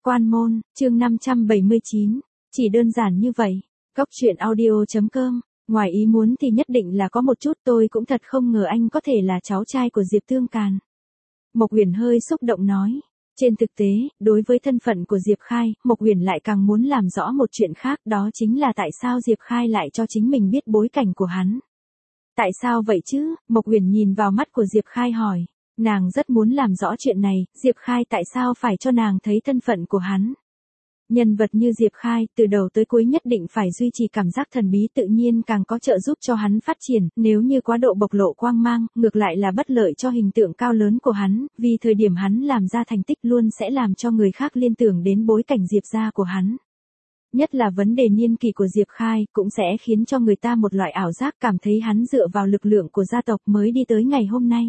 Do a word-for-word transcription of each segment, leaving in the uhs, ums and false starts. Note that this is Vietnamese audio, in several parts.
Quan môn, chương năm trăm bảy mươi chín, chỉ đơn giản như vậy. Góc truyện audio chấm com, ngoài ý muốn thì nhất định là có một chút, tôi cũng thật không ngờ anh có thể là cháu trai của Diệp Tương Càn. Mộc Uyển hơi xúc động nói. Trên thực tế, đối với thân phận của Diệp Khai, Mộc Uyển lại càng muốn làm rõ một chuyện khác, đó chính là tại sao Diệp Khai lại cho chính mình biết bối cảnh của hắn. Tại sao vậy chứ? Mộc Uyển nhìn vào mắt của Diệp Khai hỏi. Nàng rất muốn làm rõ chuyện này, Diệp Khai tại sao phải cho nàng thấy thân phận của hắn. Nhân vật như Diệp Khai, từ đầu tới cuối nhất định phải duy trì cảm giác thần bí, tự nhiên càng có trợ giúp cho hắn phát triển, nếu như quá độ bộc lộ quang mang, ngược lại là bất lợi cho hình tượng cao lớn của hắn, vì thời điểm hắn làm ra thành tích luôn sẽ làm cho người khác liên tưởng đến bối cảnh Diệp gia của hắn. Nhất là vấn đề niên kỷ của Diệp Khai, cũng sẽ khiến cho người ta một loại ảo giác cảm thấy hắn dựa vào lực lượng của gia tộc mới đi tới ngày hôm nay.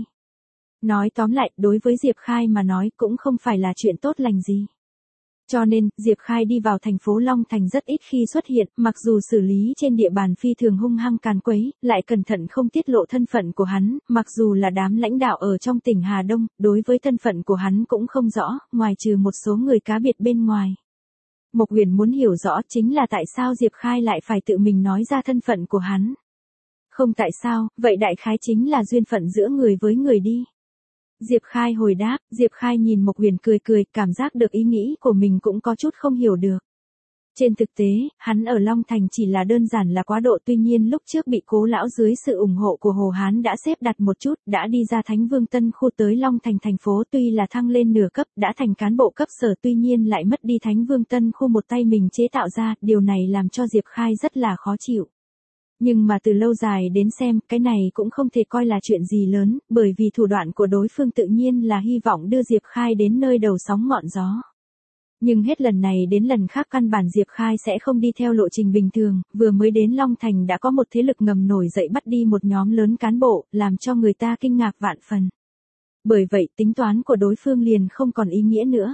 Nói tóm lại, đối với Diệp Khai mà nói cũng không phải là chuyện tốt lành gì. Cho nên, Diệp Khai đi vào thành phố Long Thành rất ít khi xuất hiện, mặc dù xử lý trên địa bàn phi thường hung hăng càn quấy, lại cẩn thận không tiết lộ thân phận của hắn, mặc dù là đám lãnh đạo ở trong tỉnh Hà Đông, đối với thân phận của hắn cũng không rõ, ngoài trừ một số người cá biệt bên ngoài. Mộc Uyển muốn hiểu rõ chính là tại sao Diệp Khai lại phải tự mình nói ra thân phận của hắn. Không tại sao, vậy đại khái chính là duyên phận giữa người với người đi. Diệp Khai hồi đáp, Diệp Khai nhìn Mộc Uyển cười cười, cảm giác được ý nghĩ của mình cũng có chút không hiểu được. Trên thực tế, hắn ở Long Thành chỉ là đơn giản là quá độ, tuy nhiên lúc trước bị Cố lão dưới sự ủng hộ của Hồ Hán đã xếp đặt một chút, đã đi ra Thánh Vương Tân khu tới Long Thành thành phố, tuy là thăng lên nửa cấp, đã thành cán bộ cấp sở, tuy nhiên lại mất đi Thánh Vương Tân khu một tay mình chế tạo ra, điều này làm cho Diệp Khai rất là khó chịu. Nhưng mà từ lâu dài đến xem, cái này cũng không thể coi là chuyện gì lớn, bởi vì thủ đoạn của đối phương tự nhiên là hy vọng đưa Diệp Khai đến nơi đầu sóng ngọn gió. Nhưng hết lần này đến lần khác căn bản Diệp Khai sẽ không đi theo lộ trình bình thường, vừa mới đến Long Thành đã có một thế lực ngầm nổi dậy bắt đi một nhóm lớn cán bộ, làm cho người ta kinh ngạc vạn phần. Bởi vậy tính toán của đối phương liền không còn ý nghĩa nữa.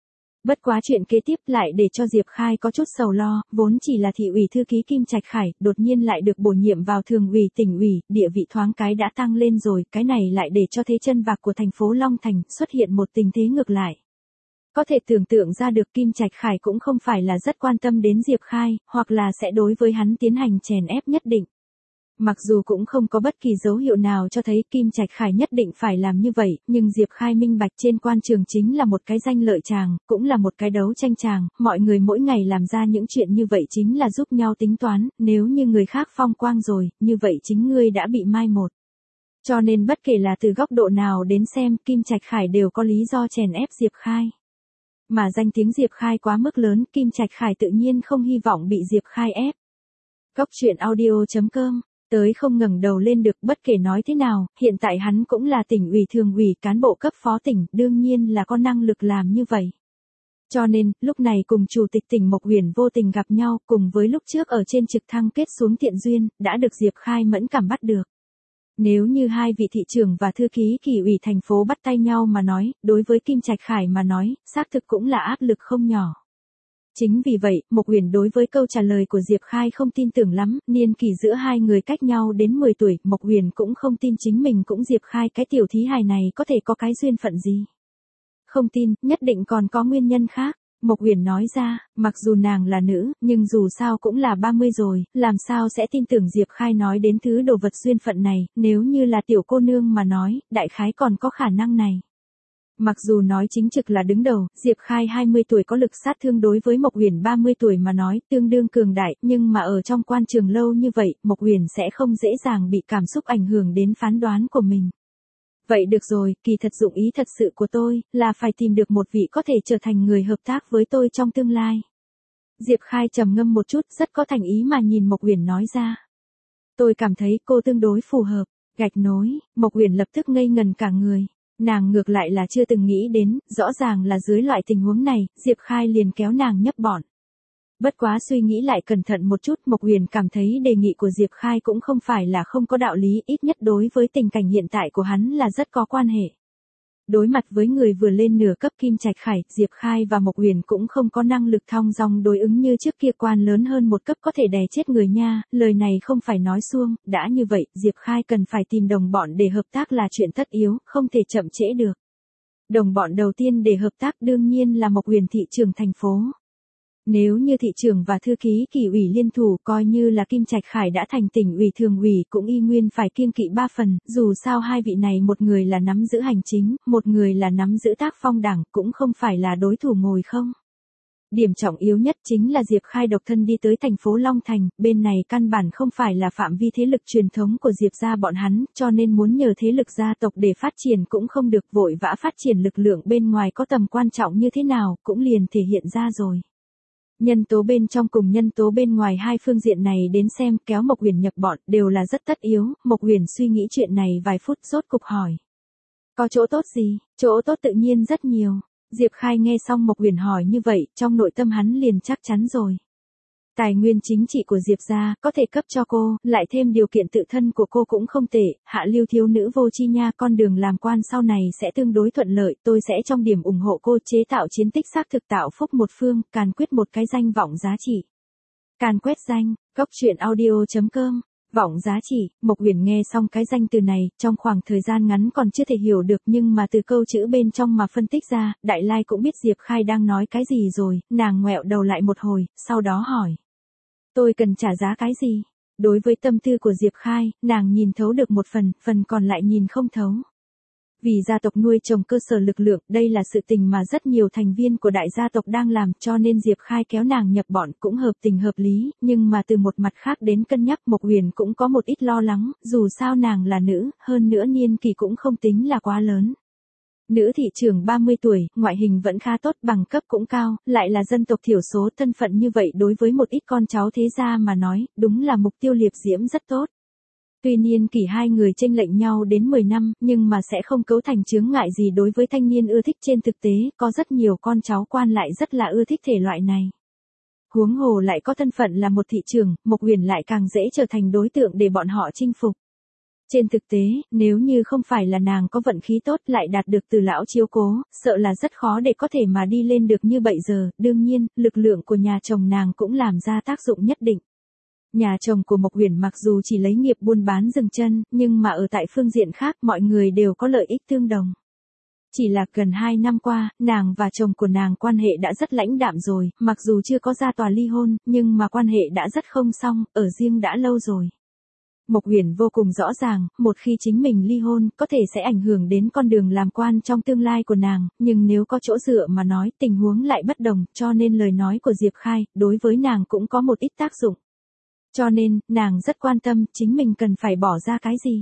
Bất quá chuyện kế tiếp lại để cho Diệp Khai có chút sầu lo, vốn chỉ là thị ủy thư ký Kim Trạch Khải, đột nhiên lại được bổ nhiệm vào thường ủy tỉnh ủy, địa vị thoáng cái đã tăng lên rồi, cái này lại để cho thế chân vạc của thành phố Long Thành xuất hiện một tình thế ngược lại. Có thể tưởng tượng ra được Kim Trạch Khải cũng không phải là rất quan tâm đến Diệp Khai, hoặc là sẽ đối với hắn tiến hành chèn ép nhất định. Mặc dù cũng không có bất kỳ dấu hiệu nào cho thấy Kim Trạch Khải nhất định phải làm như vậy, nhưng Diệp Khai minh bạch trên quan trường chính là một cái danh lợi chàng, cũng là một cái đấu tranh chàng, mọi người mỗi ngày làm ra những chuyện như vậy chính là giúp nhau tính toán, nếu như người khác phong quang rồi, như vậy chính ngươi đã bị mai một. Cho nên bất kể là từ góc độ nào đến xem, Kim Trạch Khải đều có lý do chèn ép Diệp Khai. Mà danh tiếng Diệp Khai quá mức lớn, Kim Trạch Khải tự nhiên không hy vọng bị Diệp Khai ép. Góc truyện audio chấm com, tới không ngẩng đầu lên được, bất kể nói thế nào, hiện tại hắn cũng là tỉnh ủy thường ủy, cán bộ cấp phó tỉnh, đương nhiên là có năng lực làm như vậy. Cho nên, lúc này cùng chủ tịch tỉnh Mộc Uyển vô tình gặp nhau, cùng với lúc trước ở trên trực thăng kết xuống thiện duyên, đã được Diệp Khai mẫn cảm bắt được. Nếu như hai vị thị trưởng và thư ký kỷ ủy thành phố bắt tay nhau mà nói, đối với Kim Trạch Khải mà nói, xác thực cũng là áp lực không nhỏ. Chính vì vậy, Mộc Uyển đối với câu trả lời của Diệp Khai không tin tưởng lắm, niên kỷ giữa hai người cách nhau đến mười tuổi, Mộc Uyển cũng không tin chính mình cũng Diệp Khai cái tiểu thí hài này có thể có cái duyên phận gì. Không tin, nhất định còn có nguyên nhân khác. Mộc Uyển nói ra, mặc dù nàng là nữ, nhưng dù sao cũng là ba mươi rồi, làm sao sẽ tin tưởng Diệp Khai nói đến thứ đồ vật duyên phận này, nếu như là tiểu cô nương mà nói, đại khái còn có khả năng này. Mặc dù nói chính trực là đứng đầu, Diệp Khai hai mươi tuổi có lực sát thương đối với Mộc Uyển ba mươi tuổi mà nói, tương đương cường đại, nhưng mà ở trong quan trường lâu như vậy, Mộc Uyển sẽ không dễ dàng bị cảm xúc ảnh hưởng đến phán đoán của mình. Vậy được rồi, kỳ thật dụng ý thật sự của tôi, là phải tìm được một vị có thể trở thành người hợp tác với tôi trong tương lai. Diệp Khai trầm ngâm một chút, rất có thành ý mà nhìn Mộc Uyển nói ra. Tôi cảm thấy cô tương đối phù hợp, gạch nối, Mộc Uyển lập tức ngây ngần cả người. Nàng ngược lại là chưa từng nghĩ đến, rõ ràng là dưới loại tình huống này, Diệp Khai liền kéo nàng nhấp bọn. Bất quá suy nghĩ lại cẩn thận một chút, Mộc Uyển cảm thấy đề nghị của Diệp Khai cũng không phải là không có đạo lý, ít nhất đối với tình cảnh hiện tại của hắn là rất có quan hệ. Đối mặt với người vừa lên nửa cấp Kim Trạch Khải, Diệp Khai và Mộc Uyển cũng không có năng lực thong dong đối ứng như trước kia, quan lớn hơn một cấp có thể đè chết người nha, lời này không phải nói suông, đã như vậy, Diệp Khai cần phải tìm đồng bọn để hợp tác là chuyện tất yếu, không thể chậm trễ được. Đồng bọn đầu tiên để hợp tác đương nhiên là Mộc Huyền thị trưởng thành phố. Nếu như thị trưởng và thư ký kỳ ủy liên thủ, coi như là Kim Trạch Khải đã thành tỉnh ủy thường ủy cũng y nguyên phải kiêng kỵ ba phần, dù sao hai vị này một người là nắm giữ hành chính, một người là nắm giữ tác phong đảng, cũng không phải là đối thủ ngồi không. Điểm trọng yếu nhất chính là Diệp Khai độc thân đi tới thành phố Long Thành, bên này căn bản không phải là phạm vi thế lực truyền thống của Diệp gia bọn hắn, cho nên muốn nhờ thế lực gia tộc để phát triển cũng không được, vội vã phát triển lực lượng bên ngoài có tầm quan trọng như thế nào, cũng liền thể hiện ra rồi. Nhân tố bên trong cùng nhân tố bên ngoài hai phương diện này đến xem, kéo Mộc Huyền nhập bọn đều là rất tất yếu. Mộc Huyền suy nghĩ chuyện này vài phút rốt cục hỏi. Có chỗ tốt gì? Chỗ tốt tự nhiên rất nhiều. Diệp Khai nghe xong Mộc Huyền hỏi như vậy, trong nội tâm hắn liền chắc chắn rồi. Tài nguyên chính trị của Diệp gia có thể cấp cho cô, lại thêm điều kiện tự thân của cô cũng không tệ, hạ lưu thiếu nữ vô chi nha, con đường làm quan sau này sẽ tương đối thuận lợi, tôi sẽ trong điểm ủng hộ cô chế tạo chiến tích xác thực tạo phúc một phương, càn quyết một cái danh vọng giá trị. Càn quét danh, góc truyện audio chấm com. Vọng giá trị. Mộc Huyền nghe xong cái danh từ này, trong khoảng thời gian ngắn còn chưa thể hiểu được, nhưng mà từ câu chữ bên trong mà phân tích ra, Đại Lai cũng biết Diệp Khai đang nói cái gì rồi, nàng ngoẹo đầu lại một hồi, sau đó hỏi. Tôi cần trả giá cái gì? Đối với tâm tư của Diệp Khai, nàng nhìn thấu được một phần, phần còn lại nhìn không thấu. Vì gia tộc nuôi trồng cơ sở lực lượng, đây là sự tình mà rất nhiều thành viên của đại gia tộc đang làm, cho nên Diệp Khai kéo nàng nhập bọn cũng hợp tình hợp lý, nhưng mà từ một mặt khác đến cân nhắc, Mộc Huyền cũng có một ít lo lắng, dù sao nàng là nữ, hơn nữa niên kỳ cũng không tính là quá lớn. Nữ thị trưởng ba mươi tuổi, ngoại hình vẫn khá tốt, bằng cấp cũng cao, lại là dân tộc thiểu số, thân phận như vậy đối với một ít con cháu thế gia mà nói, đúng là mục tiêu liệp diễm rất tốt. Tuy nhiên kỳ hai người chênh lệch nhau đến mười năm, nhưng mà sẽ không cấu thành chướng ngại gì đối với thanh niên ưa thích, trên thực tế, có rất nhiều con cháu quan lại rất là ưa thích thể loại này. Huống hồ lại có thân phận là một thị trưởng, Mộc Huyền lại càng dễ trở thành đối tượng để bọn họ chinh phục. Trên thực tế, nếu như không phải là nàng có vận khí tốt lại đạt được từ lão chiếu cố, sợ là rất khó để có thể mà đi lên được như bây giờ, đương nhiên, lực lượng của nhà chồng nàng cũng làm ra tác dụng nhất định. Nhà chồng của Mộc Huyền mặc dù chỉ lấy nghiệp buôn bán dừng chân, nhưng mà ở tại phương diện khác mọi người đều có lợi ích tương đồng. Chỉ là gần hai năm qua, nàng và chồng của nàng quan hệ đã rất lãnh đạm rồi, mặc dù chưa có ra tòa ly hôn, nhưng mà quan hệ đã rất không xong, ở riêng đã lâu rồi. Mộc Huyền vô cùng rõ ràng, một khi chính mình ly hôn, có thể sẽ ảnh hưởng đến con đường làm quan trong tương lai của nàng, nhưng nếu có chỗ dựa mà nói, tình huống lại bất đồng, cho nên lời nói của Diệp Khai, đối với nàng cũng có một ít tác dụng. Cho nên, nàng rất quan tâm, chính mình cần phải bỏ ra cái gì.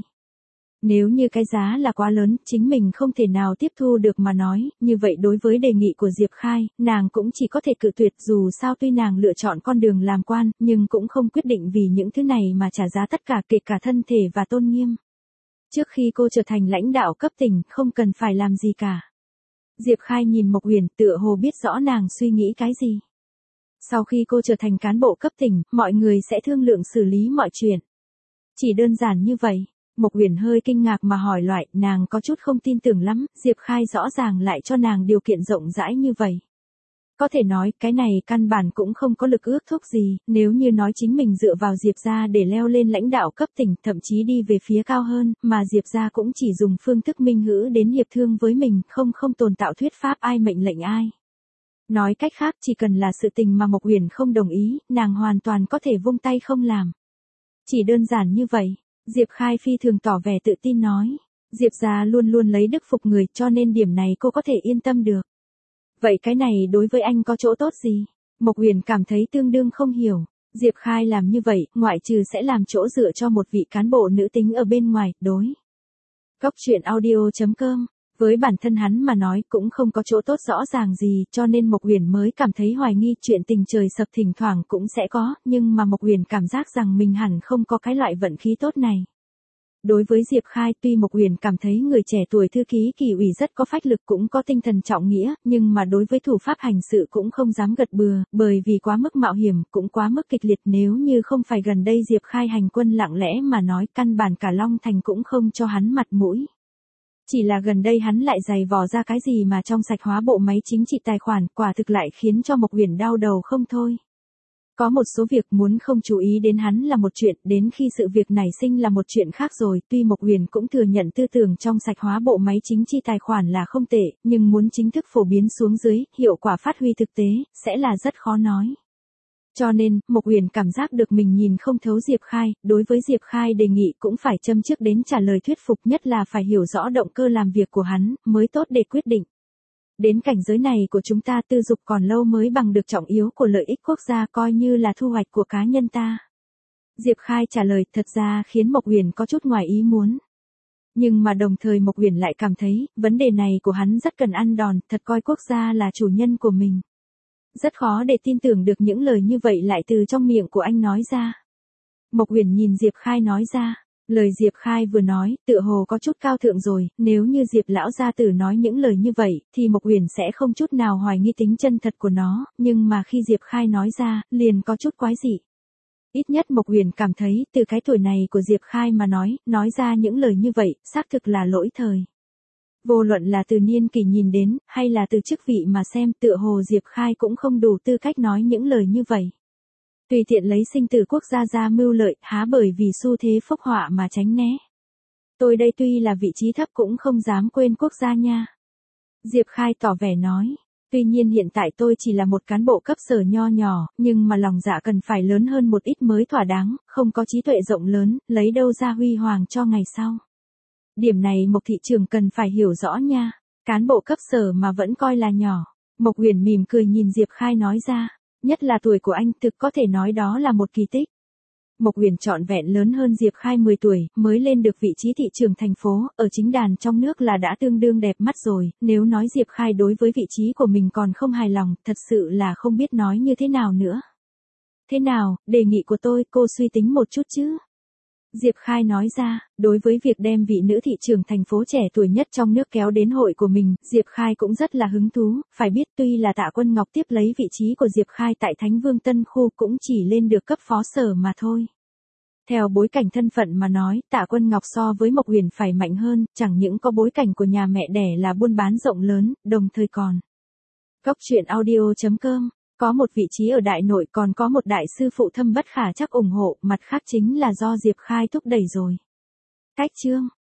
Nếu như cái giá là quá lớn, chính mình không thể nào tiếp thu được mà nói, như vậy đối với đề nghị của Diệp Khai, nàng cũng chỉ có thể cự tuyệt, dù sao tuy nàng lựa chọn con đường làm quan, nhưng cũng không quyết định vì những thứ này mà trả giá tất cả, kể cả thân thể và tôn nghiêm. Trước khi cô trở thành lãnh đạo cấp tỉnh, không cần phải làm gì cả. Diệp Khai nhìn Mộc Huyền, tựa hồ biết rõ nàng suy nghĩ cái gì. Sau khi cô trở thành cán bộ cấp tỉnh, mọi người sẽ thương lượng xử lý mọi chuyện. Chỉ đơn giản như vậy. Mộc Huyền hơi kinh ngạc mà hỏi loại, nàng có chút không tin tưởng lắm, Diệp Khai rõ ràng lại cho nàng điều kiện rộng rãi như vậy. Có thể nói, cái này căn bản cũng không có lực ước thúc gì, nếu như nói chính mình dựa vào Diệp gia để leo lên lãnh đạo cấp tỉnh, thậm chí đi về phía cao hơn, mà Diệp gia cũng chỉ dùng phương thức minh hữu đến hiệp thương với mình, không không tồn tạo thuyết pháp ai mệnh lệnh ai. Nói cách khác, chỉ cần là sự tình mà Mộc Huyền không đồng ý, nàng hoàn toàn có thể vung tay không làm. Chỉ đơn giản như vậy. Diệp Khai phi thường tỏ vẻ tự tin nói. Diệp gia luôn luôn lấy đức phục người, cho nên điểm này cô có thể yên tâm được. Vậy cái này đối với anh có chỗ tốt gì? Mộc Huyền cảm thấy tương đương không hiểu. Diệp Khai làm như vậy, ngoại trừ sẽ làm chỗ dựa cho một vị cán bộ nữ tính ở bên ngoài, đối. Góc truyện audio chấm com. Với bản thân hắn mà nói cũng không có chỗ tốt rõ ràng gì, cho nên Mộc Huyền mới cảm thấy hoài nghi, chuyện tình trời sập thỉnh thoảng cũng sẽ có, nhưng mà Mộc Huyền cảm giác rằng mình hẳn không có cái loại vận khí tốt này. Đối với Diệp Khai, tuy Mộc Huyền cảm thấy người trẻ tuổi thư ký kỳ ủy rất có phách lực, cũng có tinh thần trọng nghĩa, nhưng mà đối với thủ pháp hành sự cũng không dám gật bừa, bởi vì quá mức mạo hiểm, cũng quá mức kịch liệt, nếu như không phải gần đây Diệp Khai hành quân lặng lẽ mà nói, căn bản cả Long Thành cũng không cho hắn mặt mũi. Chỉ là gần đây hắn lại giày vò ra cái gì mà trong sạch hóa bộ máy chính trị tài khoản, quả thực lại khiến cho Mộc Huyền đau đầu không thôi. Có một số việc muốn không chú ý đến hắn là một chuyện, đến khi sự việc nảy sinh là một chuyện khác rồi. Tuy Mộc Uyển cũng thừa nhận tư tưởng trong sạch hóa bộ máy chính trị tài khoản là không tệ, nhưng muốn chính thức phổ biến xuống dưới, hiệu quả phát huy thực tế, sẽ là rất khó nói. Cho nên, Mộc Uyển cảm giác được mình nhìn không thấu Diệp Khai, đối với Diệp Khai đề nghị cũng phải châm trước đến trả lời thuyết phục, nhất là phải hiểu rõ động cơ làm việc của hắn, mới tốt để quyết định. Đến cảnh giới này của chúng ta tư dục còn lâu mới bằng được trọng yếu của lợi ích quốc gia coi như là thu hoạch của cá nhân ta. Diệp Khai trả lời thật ra khiến Mộc Uyển có chút ngoài ý muốn. Nhưng mà đồng thời Mộc Uyển lại cảm thấy, vấn đề này của hắn rất cần ăn đòn, thật coi quốc gia là chủ nhân của mình. Rất khó để tin tưởng được những lời như vậy lại từ trong miệng của anh nói ra. Mộc Uyển nhìn Diệp Khai nói ra. Lời Diệp Khai vừa nói, tựa hồ có chút cao thượng rồi, nếu như Diệp lão gia tử nói những lời như vậy, thì Mộc Uyển sẽ không chút nào hoài nghi tính chân thật của nó, nhưng mà khi Diệp Khai nói ra, liền có chút quái dị. Ít nhất Mộc Uyển cảm thấy, từ cái tuổi này của Diệp Khai mà nói, nói ra những lời như vậy, xác thực là lỗi thời. Vô luận là từ niên kỷ nhìn đến, hay là từ chức vị mà xem, tựa hồ Diệp Khai cũng không đủ tư cách nói những lời như vậy. Tùy tiện lấy sinh tử quốc gia ra mưu lợi, há bởi vì xu thế phốc họa mà tránh né. Tôi đây tuy là vị trí thấp cũng không dám quên quốc gia nha. Diệp Khai tỏ vẻ nói. Tuy nhiên hiện tại tôi chỉ là một cán bộ cấp sở nho nhỏ, nhưng mà lòng dạ cần phải lớn hơn một ít mới thỏa đáng, không có trí tuệ rộng lớn, lấy đâu ra huy hoàng cho ngày sau. Điểm này Mộc thị trưởng cần phải hiểu rõ nha. Cán bộ cấp sở mà vẫn coi là nhỏ. Mộc Uyển mỉm cười nhìn Diệp Khai nói ra. Nhất là tuổi của anh thực có thể nói đó là một kỳ tích. Mộc Uyển trọn vẹn lớn hơn Diệp Khai mười tuổi, mới lên được vị trí thị trưởng thành phố, ở chính đàn trong nước là đã tương đương đẹp mắt rồi, nếu nói Diệp Khai đối với vị trí của mình còn không hài lòng, thật sự là không biết nói như thế nào nữa. Thế nào, đề nghị của tôi, cô suy tính một chút chứ? Diệp Khai nói ra, đối với việc đem vị nữ thị trưởng thành phố trẻ tuổi nhất trong nước kéo đến hội của mình, Diệp Khai cũng rất là hứng thú, phải biết tuy là Tạ Quân Ngọc tiếp lấy vị trí của Diệp Khai tại Thánh Vương Tân Khu cũng chỉ lên được cấp phó sở mà thôi. Theo bối cảnh thân phận mà nói, Tạ Quân Ngọc so với Mộc Uyển phải mạnh hơn, chẳng những có bối cảnh của nhà mẹ đẻ là buôn bán rộng lớn, đồng thời còn. Góc truyện audio chấm com Có một vị trí ở đại nội còn có một đại sư phụ thâm bất khả chắc ủng hộ, mặt khác chính là do Diệp Khai thúc đẩy rồi. Cách chương